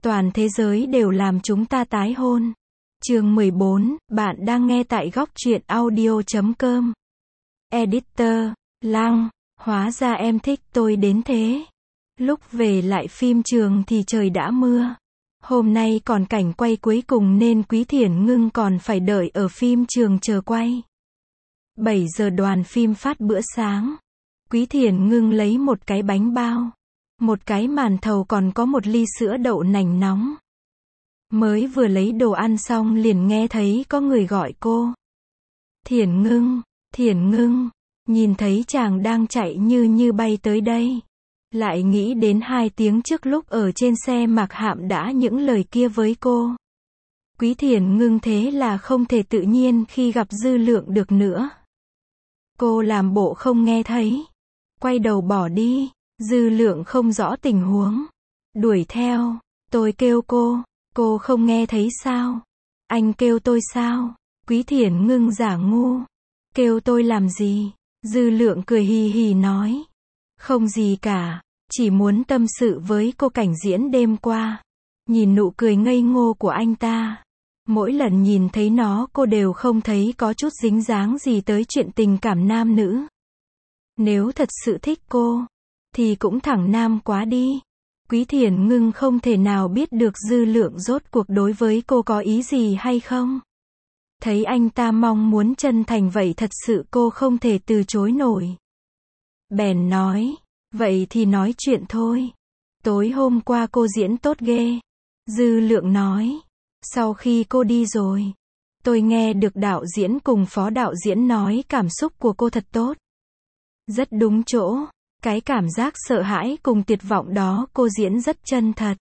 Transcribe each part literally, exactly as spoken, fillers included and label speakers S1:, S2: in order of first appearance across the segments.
S1: Toàn thế giới đều làm chúng ta tái hôn. Chương mười bốn, bạn đang nghe tại góc truyện audio chấm com. Editor, Lăng, hóa ra em thích tôi đến thế. Lúc về lại phim trường thì trời đã mưa. Hôm nay còn cảnh quay cuối cùng nên Quý Thiển Ngưng còn phải đợi ở phim trường chờ quay. bảy giờ đoàn phim phát bữa sáng. Quý Thiển Ngưng lấy một cái bánh bao, một cái màn thầu còn có một ly sữa đậu nành nóng. Mới vừa lấy đồ ăn xong liền nghe thấy có người gọi cô. Thiển Ngưng, Thiển Ngưng, nhìn thấy chàng đang chạy như như bay tới đây. Lại nghĩ đến hai tiếng trước lúc ở trên xe Mạc Hạm đã những lời kia với cô. Quý Thiển Ngưng thế là không thể tự nhiên khi gặp Dư Lượng được nữa. Cô làm bộ không nghe thấy, quay đầu bỏ đi. Dư Lượng không rõ tình huống, đuổi theo. Tôi kêu cô, cô không nghe thấy sao? Anh kêu tôi sao? Quý Thiển Ngưng giả ngu. Kêu tôi làm gì? Dư Lượng cười hì hì nói. Không gì cả, chỉ muốn tâm sự với cô cảnh diễn đêm qua. Nhìn nụ cười ngây ngô của anh ta. Mỗi lần nhìn thấy nó cô đều không thấy có chút dính dáng gì tới chuyện tình cảm nam nữ. Nếu thật sự thích cô, thì cũng thẳng nam quá đi. Quý Thiển Ngưng không thể nào biết được Dư Lượng rốt cuộc đối với cô có ý gì hay không. Thấy anh ta mong muốn chân thành vậy thật sự cô không thể từ chối nổi. Bèn nói, vậy thì nói chuyện thôi. Tối hôm qua cô diễn tốt ghê. Dư Lượng nói, sau khi cô đi rồi, tôi nghe được đạo diễn cùng phó đạo diễn nói cảm xúc của cô thật tốt. Rất đúng chỗ. Cái cảm giác sợ hãi cùng tuyệt vọng đó cô diễn rất chân thật.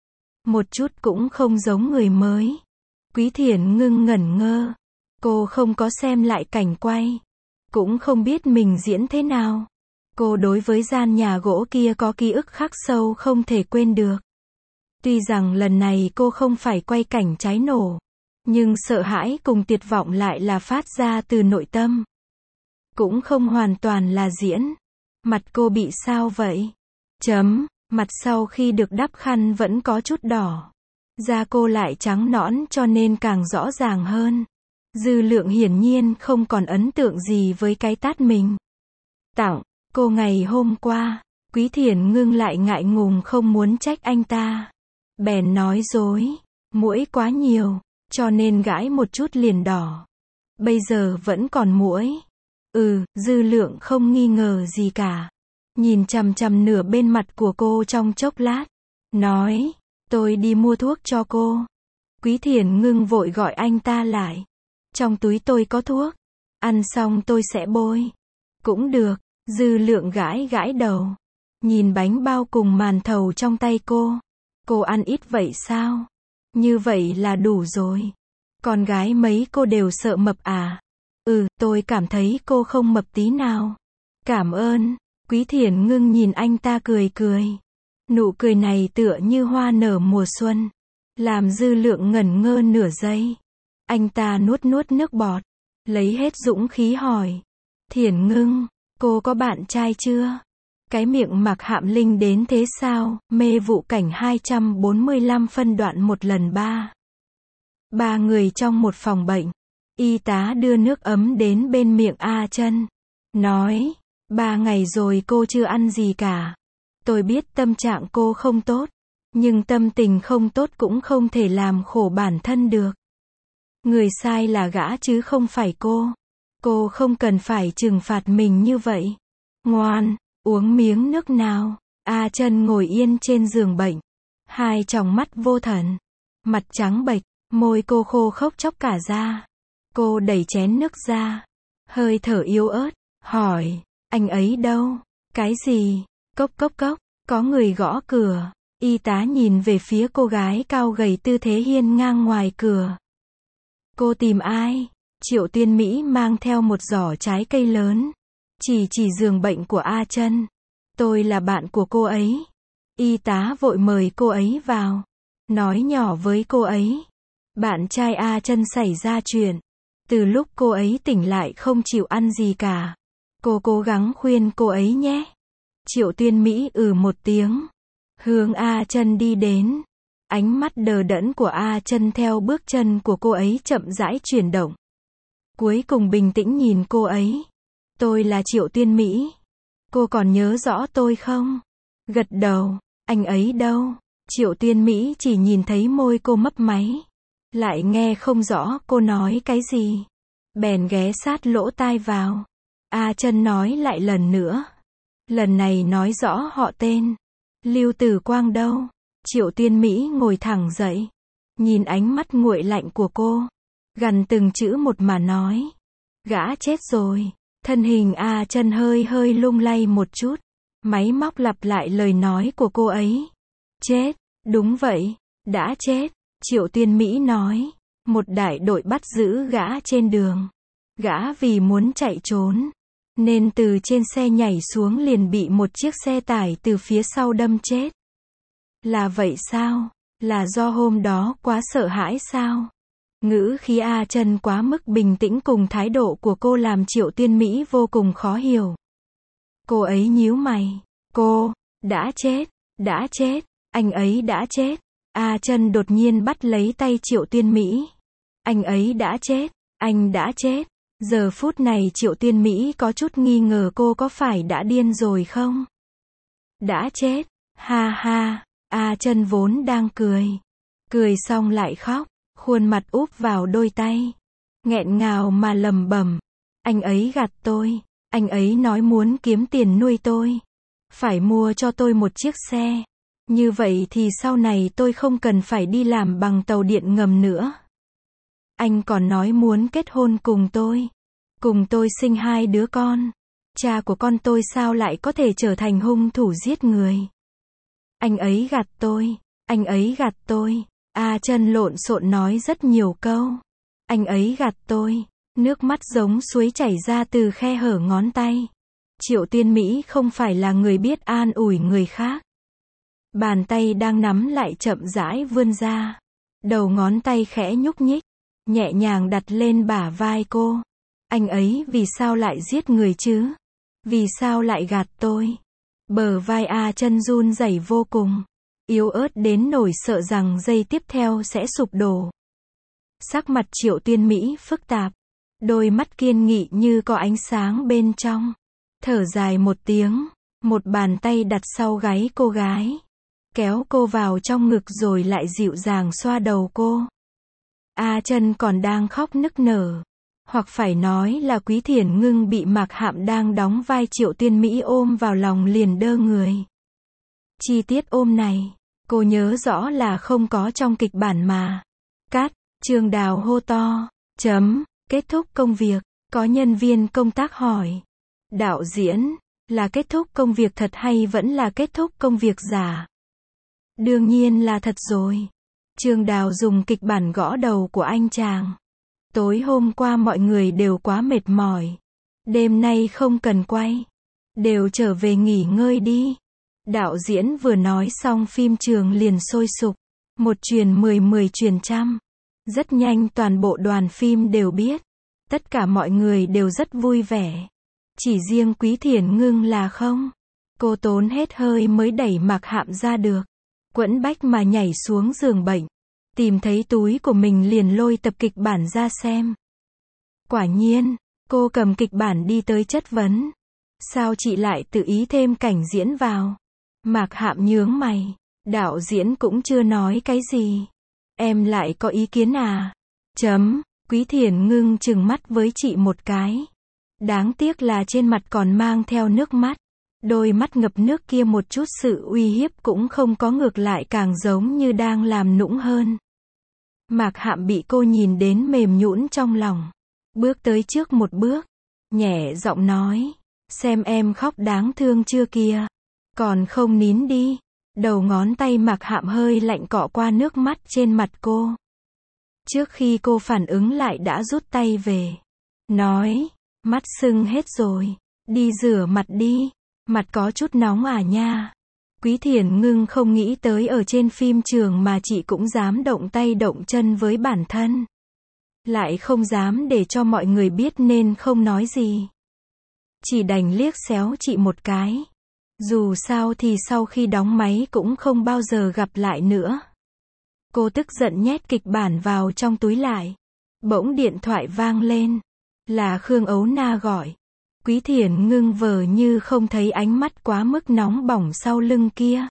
S1: Một chút cũng không giống người mới. Quý Thiển Ngưng ngẩn ngơ. Cô không có xem lại cảnh quay. Cũng không biết mình diễn thế nào. Cô đối với gian nhà gỗ kia có ký ức khắc sâu không thể quên được. Tuy rằng lần này cô không phải quay cảnh cháy nổ. Nhưng sợ hãi cùng tuyệt vọng lại là phát ra từ nội tâm. Cũng không hoàn toàn là diễn. Mặt cô bị sao vậy? Chấm, mặt sau khi được đắp khăn vẫn có chút đỏ. Da cô lại trắng nõn cho nên càng rõ ràng hơn. Dư Lượng hiển nhiên không còn ấn tượng gì với cái tát mình tặng cô ngày hôm qua. Quý Thiển Ngưng lại ngại ngùng không muốn trách anh ta. Bèn nói dối, muỗi quá nhiều, cho nên gãi một chút liền đỏ. Bây giờ vẫn còn muỗi. Ừ, Dư Lượng không nghi ngờ gì cả. Nhìn chằm chằm nửa bên mặt của cô trong chốc lát. Nói, tôi đi mua thuốc cho cô. Quý Thiển Ngưng vội gọi anh ta lại. Trong túi tôi có thuốc. Ăn xong tôi sẽ bôi. Cũng được. Dư Lượng gãi gãi đầu. Nhìn bánh bao cùng màn thầu trong tay cô. Cô ăn ít vậy sao? Như vậy là đủ rồi. Con gái mấy cô đều sợ mập à? Ừ, tôi cảm thấy cô không mập tí nào. Cảm ơn. Quý Thiển Ngưng nhìn anh ta cười cười. Nụ cười này tựa như hoa nở mùa xuân. Làm Dư Lượng ngẩn ngơ nửa giây. Anh ta nuốt nuốt nước bọt. Lấy hết dũng khí hỏi. Thiển Ngưng, cô có bạn trai chưa? Cái miệng Mạc Hạm Linh đến thế sao? Mê vụ cảnh hai trăm bốn mươi lăm phân đoạn một lần ba. Ba người trong một phòng bệnh. Y tá đưa nước ấm đến bên miệng A Chân. Nói, ba ngày rồi cô chưa ăn gì cả. Tôi biết tâm trạng cô không tốt. Nhưng tâm tình không tốt cũng không thể làm khổ bản thân được. Người sai là gã chứ không phải cô. Cô không cần phải trừng phạt mình như vậy. Ngoan, uống miếng nước nào. A Chân ngồi yên trên giường bệnh. Hai tròng mắt vô thần. Mặt trắng bệch, môi cô khô khốc chóc cả da. Cô đẩy chén nước ra. Hơi thở yếu ớt. Hỏi, anh ấy đâu? Cái gì? Cốc cốc cốc. Có người gõ cửa. Y tá nhìn về phía cô gái cao gầy tư thế hiên ngang ngoài cửa. Cô tìm ai? Triệu Tuyên Mỹ mang theo một giỏ trái cây lớn. Chỉ chỉ giường bệnh của A Chân. Tôi là bạn của cô ấy. Y tá vội mời cô ấy vào. Nói nhỏ với cô ấy. Bạn trai A Chân xảy ra chuyện. Từ lúc cô ấy tỉnh lại không chịu ăn gì cả. Cô cố gắng khuyên cô ấy nhé. Triệu Tuyên Mỹ ừ một tiếng. Hướng A Chân đi đến. Ánh mắt đờ đẫn của A Chân theo bước chân của cô ấy chậm rãi chuyển động. Cuối cùng bình tĩnh nhìn cô ấy. Tôi là Triệu Tiên Mỹ. Cô còn nhớ rõ tôi không? Gật đầu. Anh ấy đâu? Triệu Tiên Mỹ chỉ nhìn thấy môi cô mấp máy. Lại nghe không rõ cô nói cái gì. Bèn ghé sát lỗ tai vào. A Chân nói lại lần nữa. Lần này nói rõ họ tên. Lưu Tử Quang đâu? Triệu Tiên Mỹ ngồi thẳng dậy. Nhìn ánh mắt nguội lạnh của cô. Gằn từng chữ một mà nói. Gã chết rồi. Thân hình A Chân hơi hơi lung lay một chút. Máy móc lặp lại lời nói của cô ấy. Chết. Đúng vậy. Đã chết. Triệu Tiên Mỹ nói. Một đại đội bắt giữ gã trên đường. Gã vì muốn chạy trốn. Nên từ trên xe nhảy xuống liền bị một chiếc xe tải từ phía sau đâm chết. Là vậy sao? Là do hôm đó quá sợ hãi sao? Ngữ khí A Chân quá mức bình tĩnh cùng thái độ của cô làm Triệu Tiên Mỹ vô cùng khó hiểu. Cô ấy nhíu mày. Cô, đã chết, đã chết, anh ấy đã chết. A Chân đột nhiên bắt lấy tay Triệu Tiên Mỹ. Anh ấy đã chết, anh đã chết. Giờ phút này Triệu Tiên Mỹ có chút nghi ngờ cô có phải đã điên rồi không? Đã chết, ha ha, A Chân vốn đang cười. Cười xong lại khóc, khuôn mặt úp vào đôi tay. Nghẹn ngào mà lẩm bẩm. Anh ấy gạt tôi, anh ấy nói muốn kiếm tiền nuôi tôi. Phải mua cho tôi một chiếc xe. Như vậy thì sau này tôi không cần phải đi làm bằng tàu điện ngầm nữa. Anh còn nói muốn kết hôn cùng tôi. Cùng tôi sinh hai đứa con. Cha của con tôi sao lại có thể trở thành hung thủ giết người? Anh ấy gạt tôi. Anh ấy gạt tôi. A Chân lộn xộn nói rất nhiều câu. Anh ấy gạt tôi. Nước mắt giống suối chảy ra từ khe hở ngón tay. Triệu Tiên Mỹ không phải là người biết an ủi người khác. Bàn tay đang nắm lại chậm rãi vươn ra. Đầu ngón tay khẽ nhúc nhích. Nhẹ nhàng đặt lên bả vai cô. Anh ấy vì sao lại giết người chứ? Vì sao lại gạt tôi? Bờ vai A Chân run rẩy vô cùng. Yếu ớt đến nỗi sợ rằng giây tiếp theo sẽ sụp đổ. Sắc mặt Triệu Tiên Mỹ phức tạp. Đôi mắt kiên nghị như có ánh sáng bên trong. Thở dài một tiếng. Một bàn tay đặt sau gáy cô gái. Kéo cô vào trong ngực rồi lại dịu dàng xoa đầu cô. A Chân còn đang khóc nức nở. Hoặc phải nói là Quý Thiển Ngưng bị Mạc Hạm đang đóng vai Triệu Tiên Mỹ ôm vào lòng liền đơ người. Chi tiết ôm này, cô nhớ rõ là không có trong kịch bản mà. Cắt, Trương Đào hô to. Chấm, kết thúc công việc, có nhân viên công tác hỏi. Đạo diễn, là kết thúc công việc thật hay vẫn là kết thúc công việc giả? Đương nhiên là thật rồi. Trương Đào dùng kịch bản gõ đầu của anh chàng. Tối hôm qua mọi người đều quá mệt mỏi. Đêm nay không cần quay. Đều trở về nghỉ ngơi đi. Đạo diễn vừa nói xong phim trường liền sôi sục. Một truyền mười mười truyền trăm. Rất nhanh toàn bộ đoàn phim đều biết. Tất cả mọi người đều rất vui vẻ. Chỉ riêng Quý Thiển Ngưng là không. Cô tốn hết hơi mới đẩy Mạc Hạm ra được. Quẫn bách mà nhảy xuống giường bệnh. Tìm thấy túi của mình liền lôi tập kịch bản ra xem. Quả nhiên, cô cầm kịch bản đi tới chất vấn. Sao chị lại tự ý thêm cảnh diễn vào? Mạc Hạm nhướng mày. Đạo diễn cũng chưa nói cái gì. Em lại có ý kiến à? Chấm, Quý Thiển Ngưng trừng mắt với chị một cái. Đáng tiếc là trên mặt còn mang theo nước mắt. Đôi mắt ngập nước kia một chút sự uy hiếp cũng không có, ngược lại càng giống như đang làm nũng hơn. Mạc Hạm bị cô nhìn đến mềm nhũn trong lòng. Bước tới trước một bước. Nhẹ giọng nói. Xem em khóc đáng thương chưa kìa. Còn không nín đi. Đầu ngón tay Mạc Hạm hơi lạnh cọ qua nước mắt trên mặt cô. Trước khi cô phản ứng lại đã rút tay về. Nói. Mắt sưng hết rồi. Đi rửa mặt đi. Mặt có chút nóng à nha. Quý Thiển Ngưng không nghĩ tới ở trên phim trường mà chị cũng dám động tay động chân với bản thân. Lại không dám để cho mọi người biết nên không nói gì. Chỉ đành liếc xéo chị một cái. Dù sao thì sau khi đóng máy cũng không bao giờ gặp lại nữa. Cô tức giận nhét kịch bản vào trong túi lại. Bỗng điện thoại vang lên. Là Khương Ấu Na gọi. Quý Thiển Ngưng vờ như không thấy ánh mắt quá mức nóng bỏng sau lưng kia.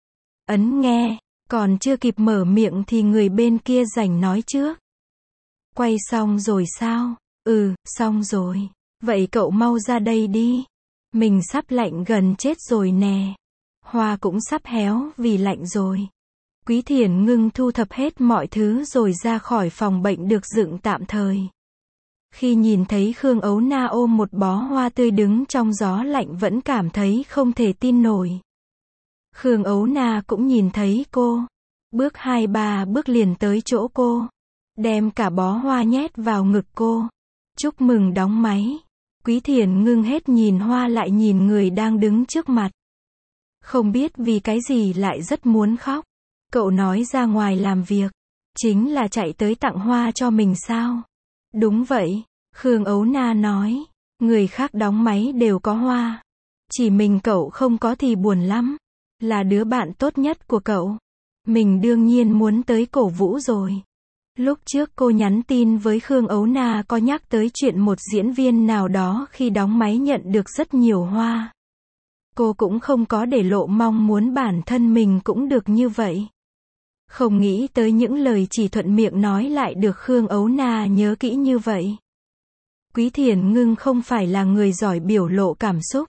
S1: Ấn nghe, còn chưa kịp mở miệng thì người bên kia rảnh nói trước. Quay xong rồi sao? Ừ, xong rồi. Vậy cậu mau ra đây đi. Mình sắp lạnh gần chết rồi nè. Hoa cũng sắp héo vì lạnh rồi. Quý Thiển Ngưng thu thập hết mọi thứ rồi ra khỏi phòng bệnh được dựng tạm thời. Khi nhìn thấy Khương Ấu Na ôm một bó hoa tươi đứng trong gió lạnh vẫn cảm thấy không thể tin nổi. Khương Ấu Na cũng nhìn thấy cô. Bước hai ba bước liền tới chỗ cô. Đem cả bó hoa nhét vào ngực cô. Chúc mừng đóng máy. Quý Thiển Ngưng hết nhìn hoa lại nhìn người đang đứng trước mặt. Không biết vì cái gì lại rất muốn khóc. Cậu nói ra ngoài làm việc. Chính là chạy tới tặng hoa cho mình sao? Đúng vậy. Khương Ấu Na nói. Người khác đóng máy đều có hoa. Chỉ mình cậu không có thì buồn lắm. Là đứa bạn tốt nhất của cậu. Mình đương nhiên muốn tới cổ vũ rồi. Lúc trước cô nhắn tin với Khương Ấu Na có nhắc tới chuyện một diễn viên nào đó khi đóng máy nhận được rất nhiều hoa. Cô cũng không có để lộ mong muốn bản thân mình cũng được như vậy. Không nghĩ tới những lời chỉ thuận miệng nói lại được Khương Ấu Na nhớ kỹ như vậy. Quý Thiển Ngưng không phải là người giỏi biểu lộ cảm xúc.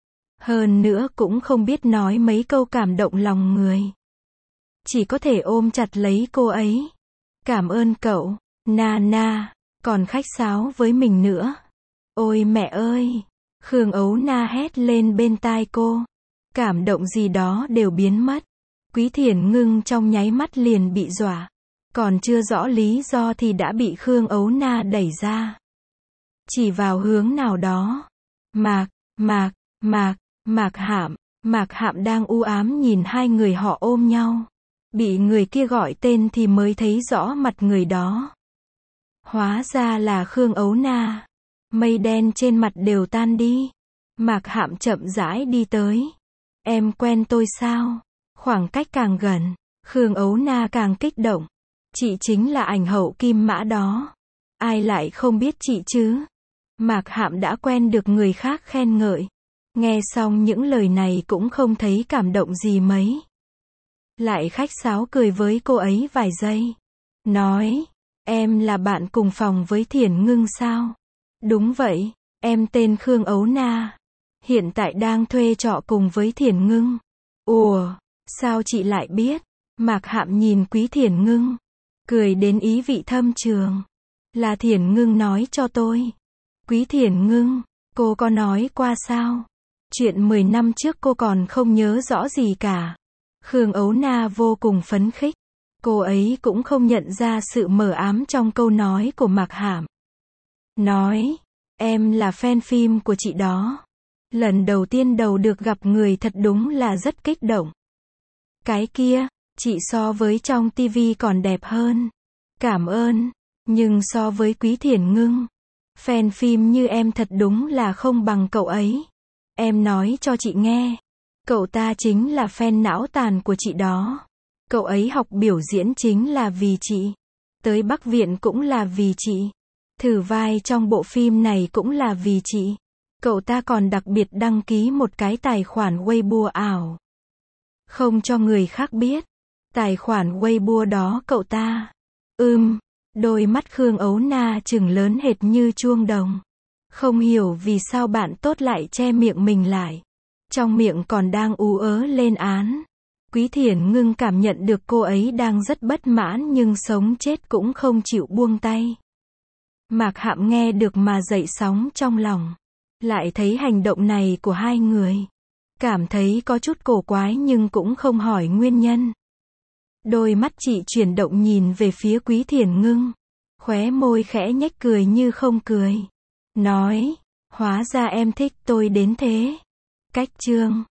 S1: Hơn nữa cũng không biết nói mấy câu cảm động lòng người. Chỉ có thể ôm chặt lấy cô ấy. Cảm ơn cậu, Na Na, còn khách sáo với mình nữa. Ôi mẹ ơi! Khương Ấu Na hét lên bên tai cô. Cảm động gì đó đều biến mất. Quý Thiển Ngưng trong nháy mắt liền bị dọa. Còn chưa rõ lý do thì đã bị Khương Ấu Na đẩy ra. Chỉ vào hướng nào đó. Mạc, Mạc, Mạc, Mạc Hạm. Mạc Hạm đang u ám nhìn hai người họ ôm nhau. Bị người kia gọi tên thì mới thấy rõ mặt người đó. Hóa ra là Khương Ấu Na. Mây đen trên mặt đều tan đi. Mạc Hạm chậm rãi đi tới. Em quen tôi sao? Khoảng cách càng gần, Khương Ấu Na càng kích động. Chị chính là ảnh hậu Kim Mã đó. Ai lại không biết chị chứ? Mạc Hạm đã quen được người khác khen ngợi. Nghe xong những lời này cũng không thấy cảm động gì mấy. Lại khách sáo cười với cô ấy vài giây. Nói, em là bạn cùng phòng với Thiển Ngưng sao? Đúng vậy, em tên Khương Ấu Na. Hiện tại đang thuê trọ cùng với Thiển Ngưng. Ủa, sao chị lại biết? Mạc Hạm nhìn Quý Thiển Ngưng. Cười đến ý vị thâm trường. Là Thiển Ngưng nói cho tôi. Quý Thiển Ngưng, cô có nói qua sao? Chuyện mười năm trước cô còn không nhớ rõ gì cả. Khương Ấu Na vô cùng phấn khích. Cô ấy cũng không nhận ra sự mờ ám trong câu nói của Mạc Hạm. Nói, em là fan phim của chị đó. Lần đầu tiên đầu được gặp người thật đúng là rất kích động. Cái kia, chị so với trong tivi còn đẹp hơn. Cảm ơn, nhưng so với Quý Thiển Ngưng, fan phim như em thật đúng là không bằng cậu ấy. Em nói cho chị nghe, cậu ta chính là fan não tàn của chị đó. Cậu ấy học biểu diễn chính là vì chị. Tới Bắc Viện cũng là vì chị. Thử vai trong bộ phim này cũng là vì chị. Cậu ta còn đặc biệt đăng ký một cái tài khoản Weibo ảo. Không cho người khác biết. Tài khoản Weibo đó cậu ta. Ừm, đôi mắt Khương Ấu Na trừng lớn hệt như chuông đồng. Không hiểu vì sao bạn tốt lại che miệng mình lại. Trong miệng còn đang ú ớ lên án. Quý Thiển Ngưng cảm nhận được cô ấy đang rất bất mãn nhưng sống chết cũng không chịu buông tay. Mạc Hạm nghe được mà dậy sóng trong lòng. Lại thấy hành động này của hai người. Cảm thấy có chút cổ quái nhưng cũng không hỏi nguyên nhân. Đôi mắt chị chuyển động nhìn về phía Quý Thiển Ngưng. Khóe môi khẽ nhếch cười như không cười. Nói, hóa ra em thích tôi đến thế. Cách chương